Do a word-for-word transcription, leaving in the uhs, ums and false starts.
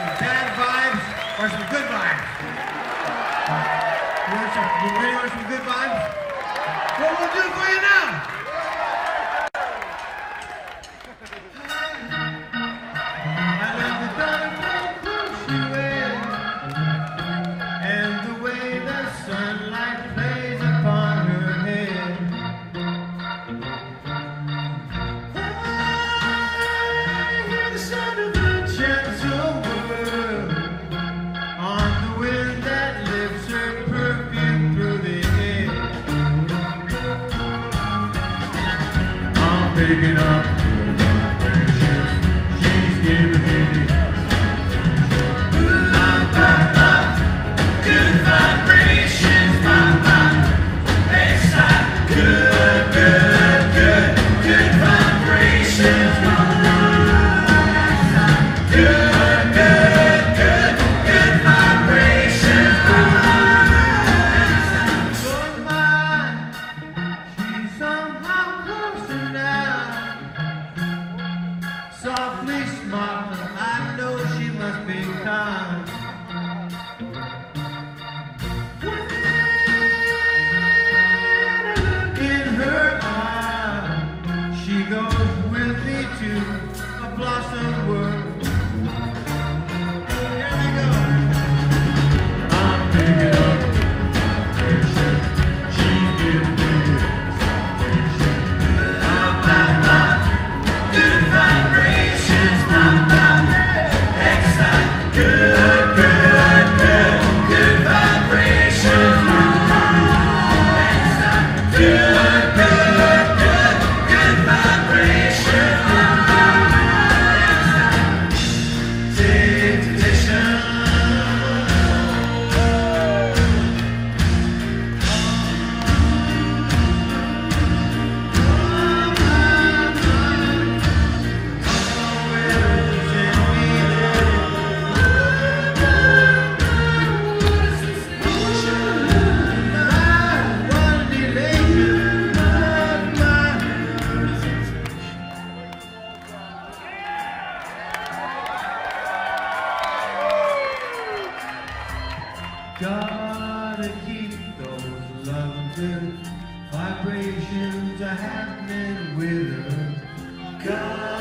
Some bad vibes or some good vibes? You, want some, you ready for some good vibes? What we'll do for you now? I love the colorful clothes she wears and the way the sunlight plays upon her head. I hear the sound of a gentle word on the wind that lifts her perfume through the air. I'm picking up vibrations she's giving me. Good vibrations, my mind. Baseline. Good, good, good, good vibrations, my mind. Good, good, good, good vibrations, my mind. Good mind. She's somehow closer now. Softly smiling, I know she must be kind. When I look in her eye, she goes with me to a blossom world. Here we go. I'm picking up vibration. She's giving me vibration. Good vibrations, my mind. Excite. Good, good, good, good vibrations, my mind. Excite. Good, good, good, good vibrations, my mind. Dictation. Gotta keep those loving vibrations a happening with her. God